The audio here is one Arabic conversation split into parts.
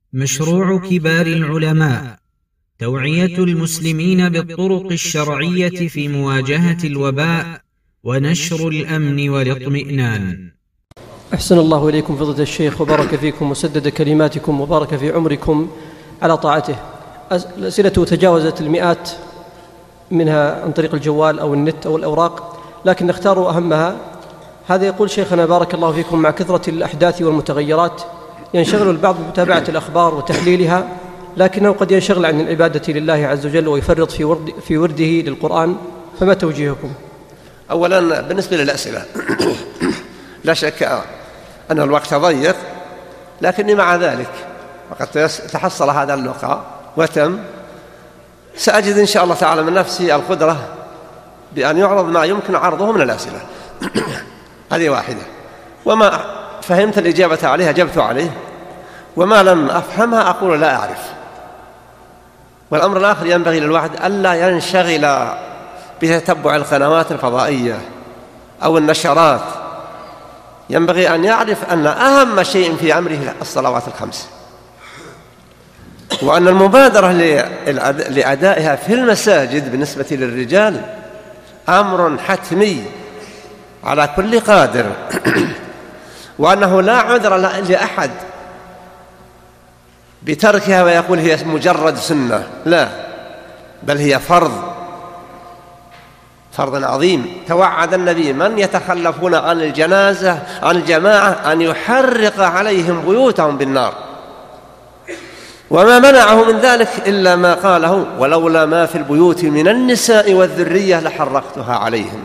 مشروع كبار العلماء توعية المسلمين بالطرق الشرعية في مواجهة الوباء ونشر الأمن والاطمئنان. أحسن الله إليكم فضيلة الشيخ وبارك فيكم وسدد كلماتكم وبارك في عمركم على طاعته. الأسئلة تجاوزت المئات، منها عن طريق الجوال أو النت أو الأوراق، لكن نختار أهمها. هذا يقول: شيخنا بارك الله فيكم، مع كثرة الأحداث والمتغيرات ينشغل البعض بمتابعة الأخبار وتحليلها، لكنه قد ينشغل عن العبادة لله عز وجل ويفرط في ورده للقرآن، فما توجيهكم؟ أولا بالنسبة للأسئلة لا شك أن الوقت ضيق، لكني مع ذلك وقد تحصل هذا اللقاء وتم، سأجد إن شاء الله تعالى من نفسي القدرة بأن يعرض ما يمكن عرضه من الأسئلة. هذه واحدة، وما فهمت الإجابة عليها جبت عليه، وما لم أفهمها أقول لا أعرف. والأمر الآخر ينبغي للواحد ألا ينشغل بتتبع القنوات الفضائية أو النشرات، ينبغي أن يعرف أن أهم شيء في أمره الصلوات الخمس، وأن المبادرة لأدائها في المساجد بالنسبة للرجال أمر حتمي على كل قادر، وأنه لا عذر لأحد بتركها ويقول هي مجرد سنة، لا، بل هي فرض عظيم. توعد النبي من يتخلفون عن الجنازة عن الجماعة أن يحرق عليهم بيوتهم بالنار، وما منعه من ذلك إلا ما قاله: ولولا ما في البيوت من النساء والذرية لحرقتها عليهم.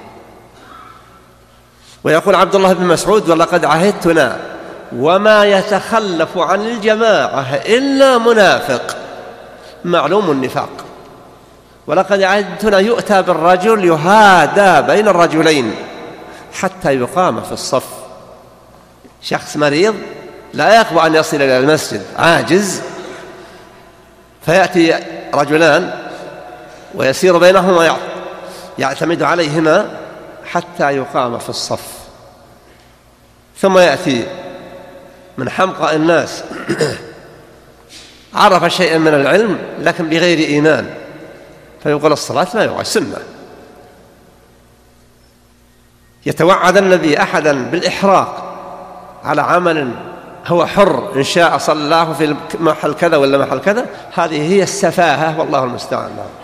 ويقول عبد الله بن مسعود: ولقد عهدتنا وما يتخلف عن الجماعة إلا منافق معلوم النفاق. ولقد عهدتنا يؤتى بالرجل يهادى بين الرجلين حتى يقام في الصف. شخص مريض لا يقوى أن يصل إلى المسجد، عاجز، فيأتي رجلان ويسير بينهما يعتمد عليهما حتى يقام في الصف. ثم يأتي من حمقى الناس عرف شيئا من العلم لكن بغير إيمان، فيقول الصلاة لا يقع سنة. يتوعد النبي أحدا بالإحراق على عمل هو حر، إن شاء صلى الله في محل كذا ولا محل كذا، هذه هي السفاهة والله المستعان.